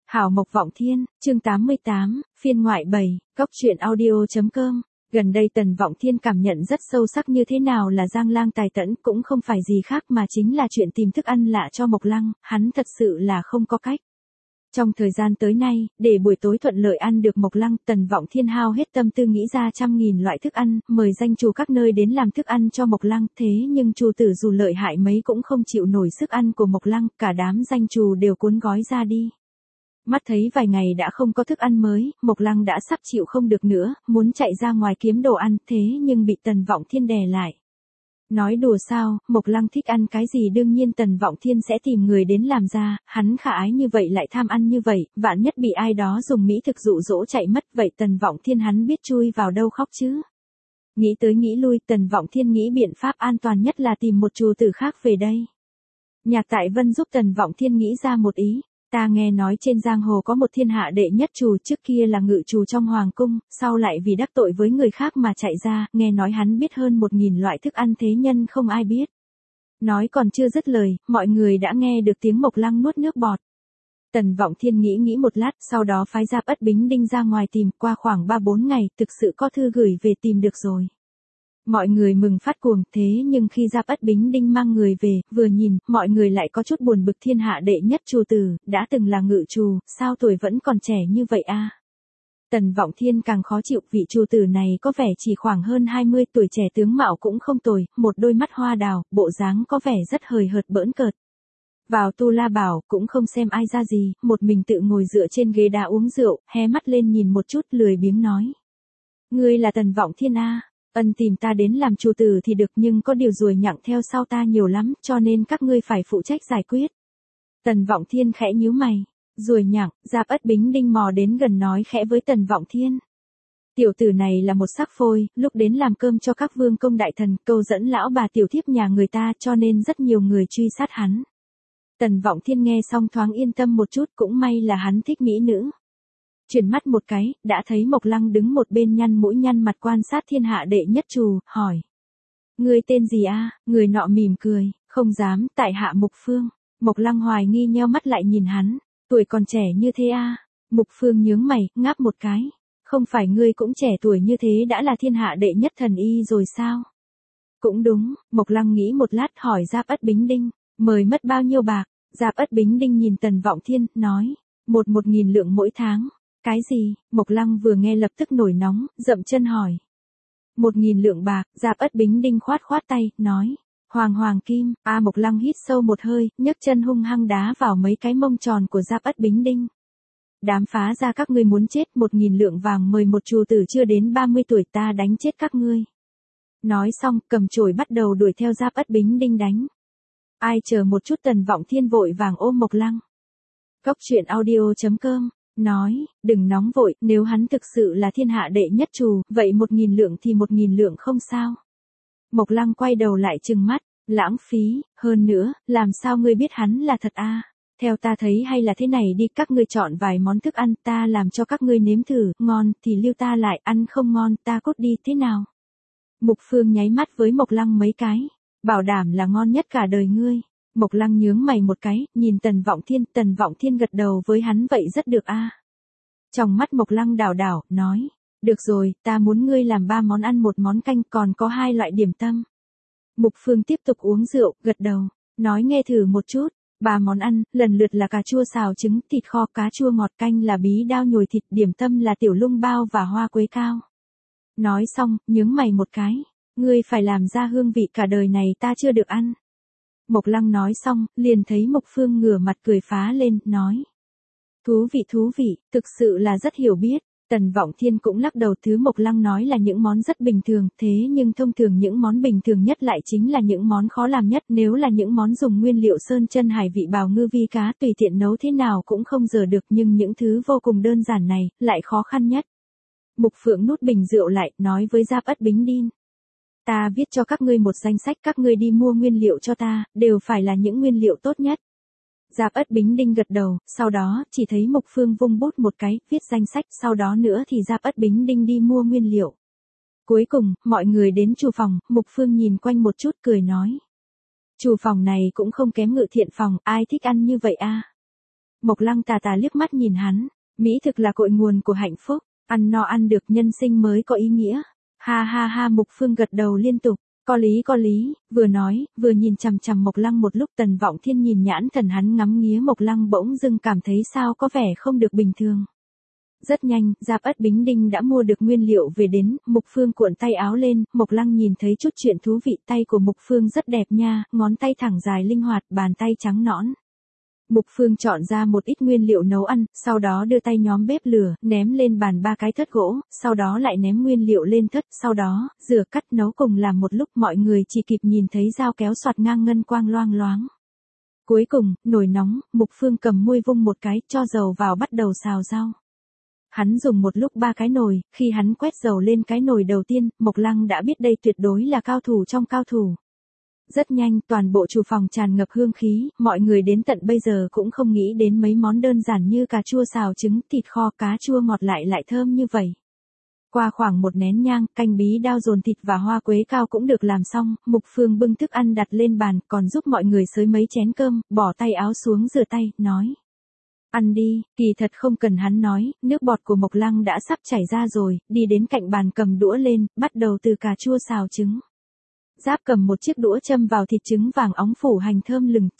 Hảo Mộc Vọng Thiên, chương 88, phiên ngoại 7, góc truyện audio.com. Gần đây Tần Vọng Thiên cảm nhận rất sâu sắc như thế nào là Giang Lang tài tẫn, cũng không phải gì khác mà chính là chuyện tìm thức ăn lạ cho Mộc Lăng, hắn thật sự là không có cách. Trong thời gian tới nay, để buổi tối thuận lợi ăn được Mộc Lăng, Tần Vọng Thiên hao hết tâm tư nghĩ ra trăm nghìn loại thức ăn, mời danh chủ các nơi đến làm thức ăn cho Mộc Lăng, thế nhưng chủ tử dù lợi hại mấy cũng không chịu nổi sức ăn của Mộc Lăng, cả đám danh chủ đều cuốn gói ra đi. Mắt thấy vài ngày đã không có thức ăn mới, Mộc Lăng đã sắp chịu không được nữa, muốn chạy ra ngoài kiếm đồ ăn, thế nhưng bị Tần Vọng Thiên đè lại. Nói đùa sao, Mộc Lăng thích ăn cái gì đương nhiên Tần Vọng Thiên sẽ tìm người đến làm ra, hắn khả ái như vậy lại tham ăn như vậy, vạn nhất bị ai đó dùng mỹ thực dụ dỗ chạy mất, vậy Tần Vọng Thiên hắn biết chui vào đâu khóc chứ. Nghĩ tới nghĩ lui, Tần Vọng Thiên nghĩ biện pháp an toàn nhất là tìm một chủ tử khác về đây. Nhạc Tại Vân giúp Tần Vọng Thiên nghĩ ra một ý. Ta nghe nói trên giang hồ có một thiên hạ đệ nhất trù, trước kia là ngự trù trong hoàng cung, sau lại vì đắc tội với người khác mà chạy ra, nghe nói hắn biết hơn 1000 loại thức ăn thế nhân không ai biết. Nói còn chưa dứt lời, mọi người đã nghe được tiếng Mộc Lăng nuốt nước bọt. Tần Vọng Thiên nghĩ một lát, sau đó phái Giáp Ất Bính Đinh ra ngoài tìm, qua khoảng 3-4 ngày, thực sự có thư gửi về tìm được rồi. Mọi người mừng phát cuồng, thế nhưng khi Giáp Ất Bính Đinh mang người về, vừa nhìn, mọi người lại có chút buồn bực, thiên hạ đệ nhất trù tử, đã từng là ngự trù, sao tuổi vẫn còn trẻ như vậy a? Tần Vọng Thiên càng khó chịu, vị trù tử này có vẻ chỉ khoảng hơn 20 tuổi, trẻ tướng mạo cũng không tồi, một đôi mắt hoa đào, bộ dáng có vẻ rất hời hợt bỡn cợt. Vào Tu La Bảo, cũng không xem ai ra gì, một mình tự ngồi dựa trên ghế đá uống rượu, hé mắt lên nhìn một chút, lười biếng nói. Ngươi là Tần Vọng Thiên a? Ân, tìm ta đến làm chủ tử thì được, nhưng có điều ruồi nhặng theo sau ta nhiều lắm, cho nên các ngươi phải phụ trách giải quyết. Tần Vọng Thiên khẽ nhíu mày. Ruồi nhặng, Giáp Ất Bính Đinh mò đến gần nói khẽ với Tần Vọng Thiên. Tiểu tử này là một sắc phôi, lúc đến làm cơm cho các vương công đại thần, câu dẫn lão bà tiểu thiếp nhà người ta, cho nên rất nhiều người truy sát hắn. Tần Vọng Thiên nghe xong thoáng yên tâm một chút, cũng may là hắn thích mỹ nữ. Chuyển mắt một cái, đã thấy Mộc Lăng đứng một bên nhăn mũi nhăn mặt quan sát thiên hạ đệ nhất trù, hỏi. Ngươi tên gì a? Người nọ mỉm cười, không dám, tại hạ Mục Phương. Mộc Lăng hoài nghi nheo mắt lại nhìn hắn, tuổi còn trẻ như thế a? Mục Phương nhướng mày, ngáp một cái. Không phải ngươi cũng trẻ tuổi như thế đã là thiên hạ đệ nhất thần y rồi sao? Cũng đúng, Mộc Lăng nghĩ một lát hỏi Giáp Ất Bính Đinh, mời mất bao nhiêu bạc? Giáp Ất Bính Đinh nhìn Tần Vọng Thiên, nói, 1.000 lượng mỗi tháng. Cái gì? Mộc Lăng vừa nghe lập tức nổi nóng, dậm chân hỏi. 1.000 lượng bạc, Giáp Ất Bính Đinh khoát tay, nói. Hoàng kim, Mộc Lăng hít sâu một hơi, nhấc chân hung hăng đá vào mấy cái mông tròn của Giáp Ất Bính Đinh. Đám phá ra các ngươi muốn chết, 1.000 lượng vàng mời một trù tử chưa đến 30 tuổi, ta đánh chết các ngươi. Nói xong, cầm chổi bắt đầu đuổi theo Giáp Ất Bính Đinh đánh. Ai chờ một chút, Tần Vọng Thiên vội vàng ôm Mộc Lăng. Góc truyện audio.com. Nói, đừng nóng vội, nếu hắn thực sự là thiên hạ đệ nhất trù, vậy 1.000 lượng thì 1.000 lượng không sao. Mộc Lăng quay đầu lại trừng mắt, lãng phí, hơn nữa, làm sao ngươi biết hắn là thật a? Theo ta thấy hay là thế này đi, các ngươi chọn vài món thức ăn, ta làm cho các ngươi nếm thử, ngon thì lưu ta lại, ăn không ngon ta cốt đi, thế nào? Mục Phương nháy mắt với Mộc Lăng mấy cái, bảo đảm là ngon nhất cả đời ngươi. Mộc Lăng nhướng mày một cái, nhìn Tần Vọng Thiên gật đầu với hắn, vậy rất được a. Trong mắt Mộc Lăng đảo, nói, được rồi, ta muốn ngươi làm 3 món ăn, 1 món canh, còn có 2 loại điểm tâm. Mục Phương tiếp tục uống rượu, gật đầu, nói nghe thử một chút. 3 món ăn, lần lượt là cà chua xào trứng, thịt kho, cá chua ngọt, canh là bí đao nhồi thịt, điểm tâm là tiểu lung bao và hoa quế cao. Nói xong, nhướng mày một cái, ngươi phải làm ra hương vị cả đời này ta chưa được ăn. Mộc Lăng nói xong, liền thấy Mục Phương ngửa mặt cười phá lên, nói. Thú vị, thực sự là rất hiểu biết. Tần Vọng Thiên cũng lắc đầu, thứ Mộc Lăng nói là những món rất bình thường, thế nhưng thông thường những món bình thường nhất lại chính là những món khó làm nhất, nếu là những món dùng nguyên liệu sơn chân hải vị bào ngư vi cá tùy tiện nấu thế nào cũng không dở được, nhưng những thứ vô cùng đơn giản này, lại khó khăn nhất. Mục Phượng nút bình rượu lại, nói với Giáp Ất Bính Đinh. Ta viết cho các ngươi một danh sách, các ngươi đi mua nguyên liệu cho ta, đều phải là những nguyên liệu tốt nhất. Giáp Ất Bính Đinh gật đầu, sau đó, chỉ thấy Mục Phương vung bút một cái, viết danh sách, sau đó nữa thì Giáp Ất Bính Đinh đi mua nguyên liệu. Cuối cùng, mọi người đến chủ phòng, Mục Phương nhìn quanh một chút cười nói. Chủ phòng này cũng không kém Ngự Thiện phòng, ai thích ăn như vậy a? Mộc Lăng tà tà liếc mắt nhìn hắn, mỹ thực là cội nguồn của hạnh phúc, ăn no ăn được nhân sinh mới có ý nghĩa. Ha ha ha, Mục Phương gật đầu liên tục, có lý, vừa nói, vừa nhìn chằm chằm Mộc Lăng một lúc. Tần Vọng Thiên nhìn nhãn thần hắn ngắm nghía Mộc Lăng bỗng dưng cảm thấy sao có vẻ không được bình thường. Rất nhanh, Giáp Ất Bính Đinh đã mua được nguyên liệu về đến, Mục Phương cuộn tay áo lên, Mộc Lăng nhìn thấy chút chuyện thú vị. Tay của Mục Phương rất đẹp nha, ngón tay thẳng dài linh hoạt, bàn tay trắng nõn. Mục Phương chọn ra một ít nguyên liệu nấu ăn, sau đó đưa tay nhóm bếp lửa, ném lên bàn 3 cái thớt gỗ, sau đó lại ném nguyên liệu lên thớt, sau đó, rửa cắt nấu cùng làm một lúc. Mọi người chỉ kịp nhìn thấy dao kéo xoạt ngang ngân quang loang loáng. Cuối cùng, nồi nóng, Mục Phương cầm muôi vung một cái, cho dầu vào bắt đầu xào rau. Hắn dùng một lúc 3 cái nồi, khi hắn quét dầu lên cái nồi đầu tiên, Mộc Lăng đã biết đây tuyệt đối là cao thủ trong cao thủ. Rất nhanh, toàn bộ厨phòng tràn ngập hương khí, mọi người đến tận bây giờ cũng không nghĩ đến mấy món đơn giản như cà chua xào trứng, thịt kho, cá chua ngọt lại thơm như vậy. Qua khoảng 1 nén nhang, canh bí đao dồn thịt và hoa quế cao cũng được làm xong, Mục Phương bưng thức ăn đặt lên bàn, còn giúp mọi người xới mấy chén cơm, bỏ tay áo xuống rửa tay, nói. Ăn đi, kỳ thật không cần hắn nói, nước bọt của Mộc Lăng đã sắp chảy ra rồi, đi đến cạnh bàn cầm đũa lên, bắt đầu từ cà chua xào trứng. Giáp cầm một chiếc đũa châm vào thịt trứng vàng óng phủ hành thơm lừng.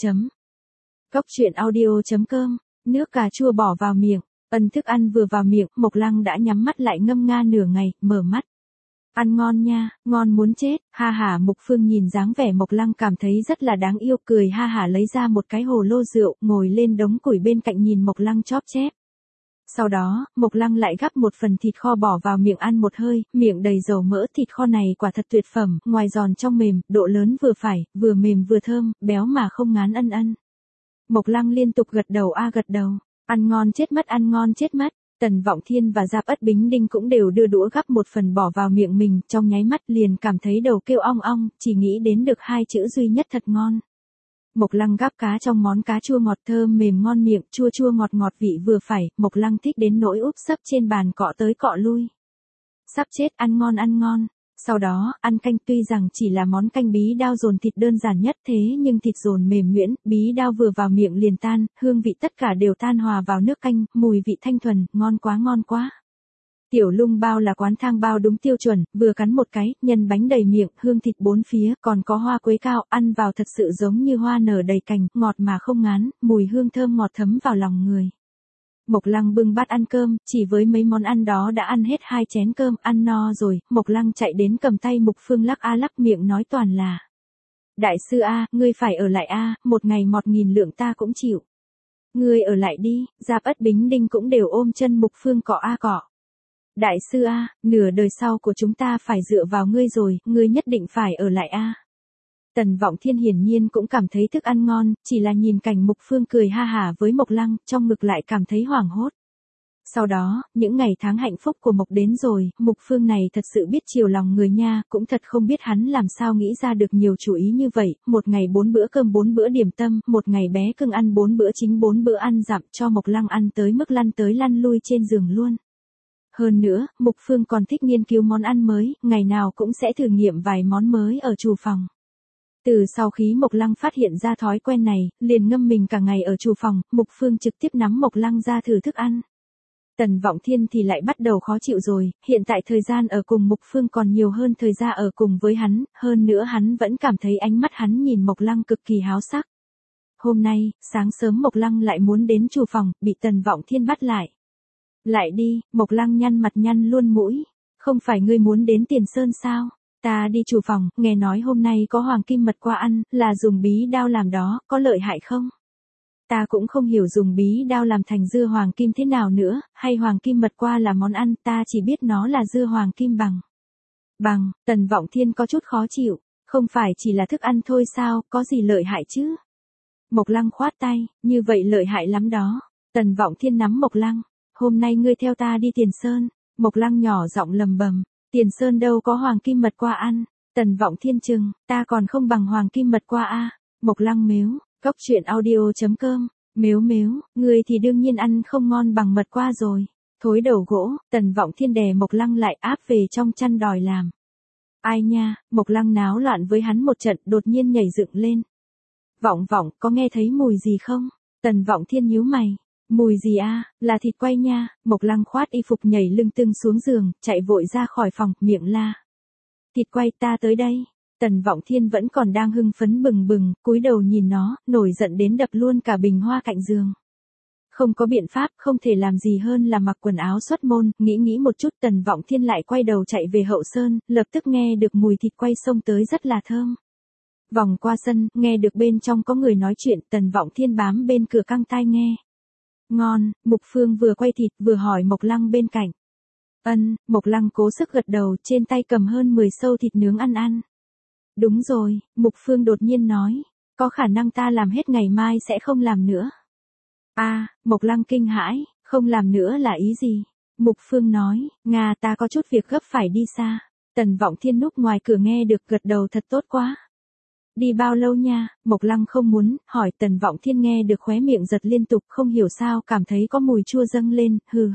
Góc truyện audio.com, nước cà chua bỏ vào miệng, thức ăn vừa vào miệng, Mộc Lăng đã nhắm mắt lại ngâm nga nửa ngày, mở mắt. Ăn ngon nha, ngon muốn chết, ha hả. Mục Phương nhìn dáng vẻ Mộc Lăng cảm thấy rất là đáng yêu, cười ha hả lấy ra một cái hồ lô rượu, ngồi lên đống củi bên cạnh nhìn Mộc Lăng chóp chép. Sau đó, Mộc Lăng lại gắp một phần thịt kho bỏ vào miệng ăn một hơi, miệng đầy dầu mỡ. Thịt kho này quả thật tuyệt phẩm, ngoài giòn trong mềm, độ lớn vừa phải, vừa mềm vừa thơm, béo mà không ngán ân. Mộc Lăng liên tục gật đầu gật đầu, ăn ngon chết mất, ăn ngon chết mất. Tần Vọng Thiên và Giáp Ất Bính Đinh cũng đều đưa đũa gắp một phần bỏ vào miệng mình, trong nháy mắt liền cảm thấy đầu kêu ong ong, chỉ nghĩ đến được 2 chữ duy nhất thật ngon. Mộc Lăng gắp cá trong món cá chua ngọt thơm mềm ngon miệng, chua chua ngọt ngọt vị vừa phải, Mộc Lăng thích đến nỗi úp sấp trên bàn cọ tới cọ lui. Sắp chết, ăn ngon ăn ngon. Sau đó, ăn canh, tuy rằng chỉ là món canh bí đao dồn thịt đơn giản nhất thế nhưng thịt dồn mềm nhuyễn, bí đao vừa vào miệng liền tan, hương vị tất cả đều tan hòa vào nước canh, mùi vị thanh thuần, ngon quá ngon quá. Tiểu Lung bao là quán thang bao đúng tiêu chuẩn, vừa cắn một cái, nhân bánh đầy miệng, hương thịt bốn phía, còn có hoa quế cao, ăn vào thật sự giống như hoa nở đầy cành, ngọt mà không ngán, mùi hương thơm ngọt thấm vào lòng người. Mộc Lăng bưng bát ăn cơm, chỉ với mấy món ăn đó đã ăn hết 2 chén cơm, ăn no rồi, Mộc Lăng chạy đến cầm tay Mục Phương lắc lắc miệng nói toàn là. Đại sư ngươi phải ở lại một ngày 1.000 lượng ta cũng chịu. Ngươi ở lại đi, Giáp Ất Bính Đinh cũng đều ôm chân Mục Phương cọ cọ. Đại sư nửa đời sau của chúng ta phải dựa vào ngươi rồi, ngươi nhất định phải ở lại Tần Vọng Thiên hiển nhiên cũng cảm thấy thức ăn ngon, chỉ là nhìn cảnh Mục Phương cười ha hả với Mộc Lăng, trong ngực lại cảm thấy hoảng hốt. Sau đó, những ngày tháng hạnh phúc của Mộc đến rồi, Mục Phương này thật sự biết chiều lòng người nha, cũng thật không biết hắn làm sao nghĩ ra được nhiều chủ ý như vậy, một ngày 4 bữa cơm 4 bữa điểm tâm, một ngày bé cưng ăn 4 bữa chính 4 bữa ăn dặm, cho Mộc Lăng ăn tới mức lăn tới lăn lui trên giường luôn. Hơn nữa, Mục Phương còn thích nghiên cứu món ăn mới, ngày nào cũng sẽ thử nghiệm vài món mới ở厨phòng. Từ sau khi Mộc Lăng phát hiện ra thói quen này, liền ngâm mình cả ngày ở厨phòng, Mục Phương trực tiếp nắm Mộc Lăng ra thử thức ăn. Tần Vọng Thiên thì lại bắt đầu khó chịu rồi, hiện tại thời gian ở cùng Mục Phương còn nhiều hơn thời gian ở cùng với hắn, hơn nữa hắn vẫn cảm thấy ánh mắt hắn nhìn Mộc Lăng cực kỳ háo sắc. Hôm nay, sáng sớm Mộc Lăng lại muốn đến厨phòng, bị Tần Vọng Thiên bắt lại. Lại đi, Mộc Lăng nhăn mặt nhăn luôn mũi, không phải ngươi muốn đến Tiền Sơn sao? Ta đi厨phòng, nghe nói hôm nay có hoàng kim mật qua ăn, là dùng bí đao làm đó, có lợi hại không? Ta cũng không hiểu dùng bí đao làm thành dưa hoàng kim thế nào nữa, hay hoàng kim mật qua là món ăn, ta chỉ biết nó là dưa hoàng kim bằng. Tần Vọng Thiên có chút khó chịu, không phải chỉ là thức ăn thôi sao, có gì lợi hại chứ? Mộc Lăng khoát tay, như vậy lợi hại lắm đó. Tần Vọng Thiên nắm Mộc Lăng, hôm nay ngươi theo ta đi Tiền Sơn. Mộc Lăng nhỏ giọng lầm bầm, Tiền Sơn đâu có hoàng kim mật qua ăn. Tần Vọng Thiên chừng, ta còn không bằng hoàng kim mật qua Mộc Lăng mếu, góc truyện audio.com, mếu, ngươi thì đương nhiên ăn không ngon bằng mật qua rồi. Thối đầu gỗ, Tần Vọng Thiên đè Mộc Lăng lại áp về trong chăn đòi làm. Ai nha, Mộc Lăng náo loạn với hắn một trận, đột nhiên nhảy dựng lên. Vọng, có nghe thấy mùi gì không? Tần Vọng Thiên nhíu mày, Mùi gì a? Là thịt quay nha. Mộc Lăng khoát y phục nhảy lưng tưng xuống giường, chạy vội ra khỏi phòng, miệng la. Thịt quay, ta tới đây. Tần Vọng Thiên vẫn còn đang hưng phấn bừng bừng, cúi đầu nhìn nó, nổi giận đến đập luôn cả bình hoa cạnh giường. Không có biện pháp, không thể làm gì hơn là mặc quần áo xuất môn, nghĩ một chút Tần Vọng Thiên lại quay đầu chạy về hậu sơn, lập tức nghe được mùi thịt quay xông tới rất là thơm. Vòng qua sân, nghe được bên trong có người nói chuyện, Tần Vọng Thiên bám bên cửa căng tai nghe. Ngon, Mục Phương vừa quay thịt vừa hỏi Mộc Lăng bên cạnh. Mộc Lăng cố sức gật đầu, trên tay cầm hơn 10 sâu thịt nướng ăn. Đúng rồi, Mục Phương đột nhiên nói, có khả năng ta làm hết ngày mai sẽ không làm nữa. Mộc Lăng kinh hãi, không làm nữa là ý gì? Mục Phương nói, ta có chút việc gấp phải đi xa. Tần Vọng Thiên núp ngoài cửa nghe được gật đầu thật tốt quá. Đi bao lâu nha? Mộc Lăng không muốn, hỏi Tần Vọng Thiên nghe được khóe miệng giật liên tục không hiểu sao cảm thấy có mùi chua dâng lên, hừ.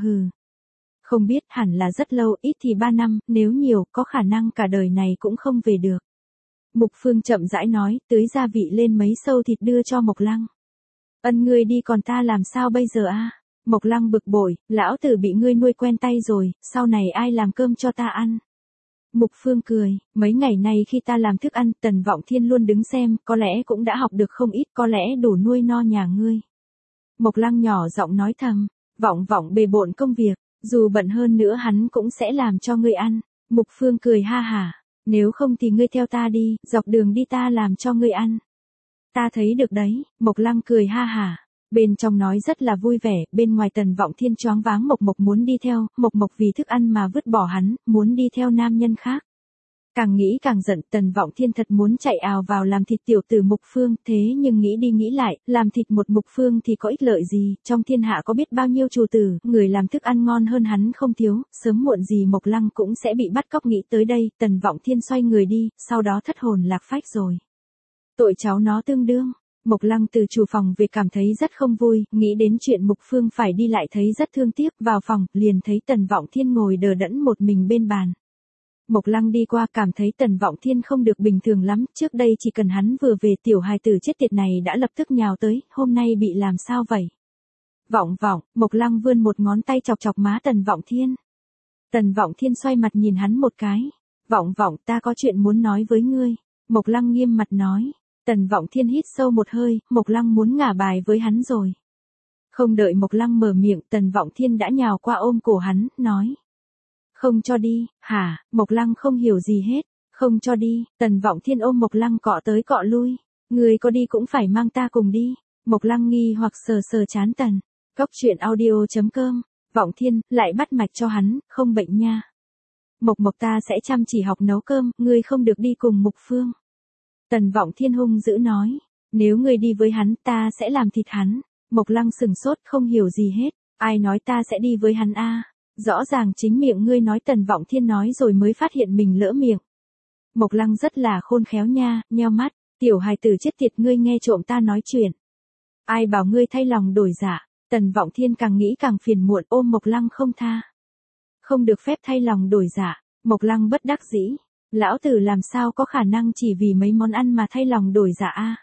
Không biết hẳn là rất lâu, ít thì 3 năm, nếu nhiều, có khả năng cả đời này cũng không về được. Mục Phương chậm rãi nói, tưới gia vị lên mấy sâu thịt đưa cho Mộc Lăng. Ngươi đi còn ta làm sao bây giờ a? Mộc Lăng bực bội, lão tử bị ngươi nuôi quen tay rồi, sau này ai làm cơm cho ta ăn? Mục Phương cười, mấy ngày nay khi ta làm thức ăn, Tần Vọng Thiên luôn đứng xem, có lẽ cũng đã học được không ít, có lẽ đủ nuôi no nhà ngươi. Mộc Lăng nhỏ giọng nói thầm, Vọng bề bộn công việc, dù bận hơn nữa hắn cũng sẽ làm cho ngươi ăn. Mục Phương cười ha hả, nếu không thì ngươi theo ta đi, dọc đường đi ta làm cho ngươi ăn. Ta thấy được đấy, Mộc Lăng cười ha hả. Bên trong nói rất là vui vẻ, bên ngoài Tần Vọng Thiên choáng váng Mộc muốn đi theo, Mộc vì thức ăn mà vứt bỏ hắn, muốn đi theo nam nhân khác. Càng nghĩ càng giận, Tần Vọng Thiên thật muốn chạy ào vào làm thịt tiểu tử Mục Phương, thế nhưng nghĩ đi nghĩ lại, làm thịt một Mục Phương thì có ích lợi gì, trong thiên hạ có biết bao nhiêu chủ tử, người làm thức ăn ngon hơn hắn không thiếu, sớm muộn gì Mộc Lăng cũng sẽ bị bắt cóc. Nghĩ tới đây, Tần Vọng Thiên xoay người đi, sau đó thất hồn lạc phách rồi. Tội cháu nó tương đương. Mộc Lăng từ chủ phòng về cảm thấy rất không vui, nghĩ đến chuyện Mục Phương phải đi lại thấy rất thương tiếc, vào phòng, liền thấy Tần Vọng Thiên ngồi đờ đẫn một mình bên bàn. Mộc Lăng đi qua cảm thấy Tần Vọng Thiên không được bình thường lắm, trước đây chỉ cần hắn vừa về tiểu hài tử chết tiệt này đã lập tức nhào tới, hôm nay bị làm sao vậy? Vọng, Mộc Lăng vươn một ngón tay chọc má Tần Vọng Thiên. Tần Vọng Thiên xoay mặt nhìn hắn một cái. Vọng, ta có chuyện muốn nói với ngươi. Mộc Lăng nghiêm mặt nói. Tần Vọng Thiên hít sâu một hơi, Mộc Lăng muốn ngả bài với hắn rồi. Không đợi Mộc Lăng mở miệng, Tần Vọng Thiên đã nhào qua ôm cổ hắn, nói. Không cho đi, hả? Mộc Lăng không hiểu gì hết. Không cho đi, Tần Vọng Thiên ôm Mộc Lăng cọ tới cọ lui. Người có đi cũng phải mang ta cùng đi. Mộc Lăng nghi hoặc sờ chán Tần. Cóc truyện audio.com. Vọng Thiên, lại bắt mạch cho hắn, không bệnh nha. Mộc ta sẽ chăm chỉ học nấu cơm, ngươi không được đi cùng Mục Phương. Tần Vọng Thiên hung dữ nói. Nếu ngươi đi với hắn, ta sẽ làm thịt hắn. Mộc Lăng sừng sốt không hiểu gì hết. Ai nói ta sẽ đi với hắn a? Rõ ràng chính miệng ngươi nói. Tần Vọng Thiên nói rồi mới phát hiện mình lỡ miệng. Mộc Lăng rất là khôn khéo nha, nheo mắt. Tiểu hài tử chết tiệt, ngươi nghe trộm ta nói chuyện. Ai bảo ngươi thay lòng đổi dạ? Tần Vọng Thiên càng nghĩ càng phiền muộn, ôm Mộc Lăng không tha. Không được phép thay lòng đổi dạ. Mộc Lăng bất đắc dĩ. Lão tử làm sao có khả năng chỉ vì mấy món ăn mà thay lòng đổi dạ a?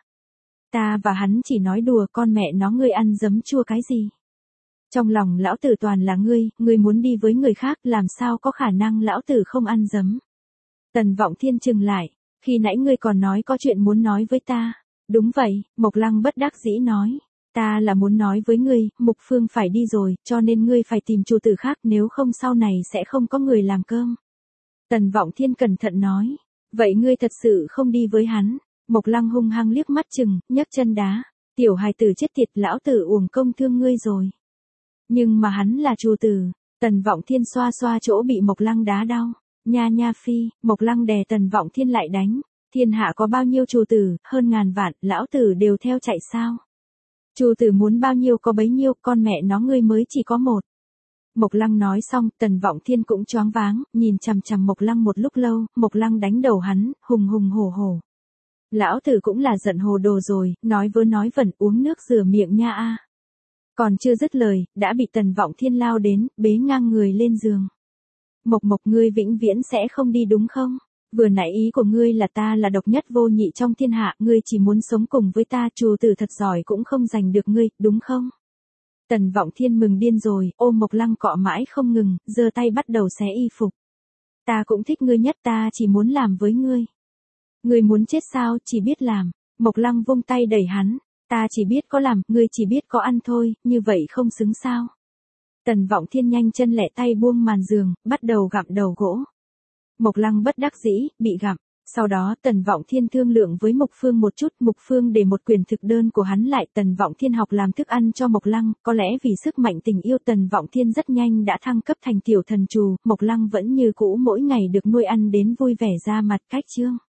Ta và hắn chỉ nói đùa, con mẹ nó ngươi ăn giấm chua cái gì? Trong lòng lão tử toàn là ngươi muốn đi với người khác, làm sao có khả năng lão tử không ăn giấm? Tần Vọng Thiên chừng lại, khi nãy ngươi còn nói có chuyện muốn nói với ta. Đúng vậy, Mộc Lăng bất đắc dĩ nói. Ta là muốn nói với ngươi, Mục Phương phải đi rồi, cho nên ngươi phải tìm chủ tử khác, nếu không sau này sẽ không có người làm cơm. Tần Vọng Thiên cẩn thận nói. Vậy ngươi thật sự không đi với hắn? Mộc Lăng hung hăng liếc mắt chừng, nhấc chân đá. Tiểu hài tử chết tiệt, lão tử uổng công thương ngươi rồi. Nhưng mà hắn là chủ tử. Tần Vọng Thiên xoa chỗ bị Mộc Lăng đá đau. Nha phi, Mộc Lăng đè Tần Vọng Thiên lại đánh. Thiên hạ có bao nhiêu chủ tử, hơn ngàn vạn, lão tử đều theo chạy sao? Chủ tử muốn bao nhiêu có bấy nhiêu, con mẹ nó ngươi mới chỉ có một. Mộc Lăng nói xong, Tần Vọng Thiên cũng choáng váng, nhìn chằm Mộc Lăng một lúc lâu, Mộc Lăng đánh đầu hắn, hùng hổ. Lão tử cũng là giận hồ đồ rồi, nói vớ nói vẩn, uống nước rửa miệng nha a. Còn chưa dứt lời, đã bị Tần Vọng Thiên lao đến, bế ngang người lên giường. Mộc ngươi vĩnh viễn sẽ không đi đúng không? Vừa nãy ý của ngươi là ta là độc nhất vô nhị trong thiên hạ, ngươi chỉ muốn sống cùng với ta, chủ tử thật giỏi cũng không giành được ngươi, đúng không? Tần Vọng Thiên mừng điên rồi, ôm Mộc Lăng cọ mãi không ngừng, giơ tay bắt đầu xé y phục. Ta cũng thích ngươi nhất, ta chỉ muốn làm với ngươi. Ngươi muốn chết sao, chỉ biết làm. Mộc Lăng vung tay đẩy hắn. Ta chỉ biết có làm, ngươi chỉ biết có ăn thôi, như vậy không xứng sao. Tần Vọng Thiên nhanh chân lẹ tay buông màn giường, bắt đầu gặm đầu gỗ. Mộc Lăng bất đắc dĩ, bị gặm. Sau đó Tần Vọng Thiên thương lượng với Mục Phương một chút, Mục Phương để một quyển thực đơn của hắn lại, Tần Vọng Thiên học làm thức ăn cho Mộc Lăng, có lẽ vì sức mạnh tình yêu Tần Vọng Thiên rất nhanh đã thăng cấp thành tiểu thần trù, Mộc Lăng vẫn như cũ mỗi ngày được nuôi ăn đến vui vẻ ra mặt cách chương.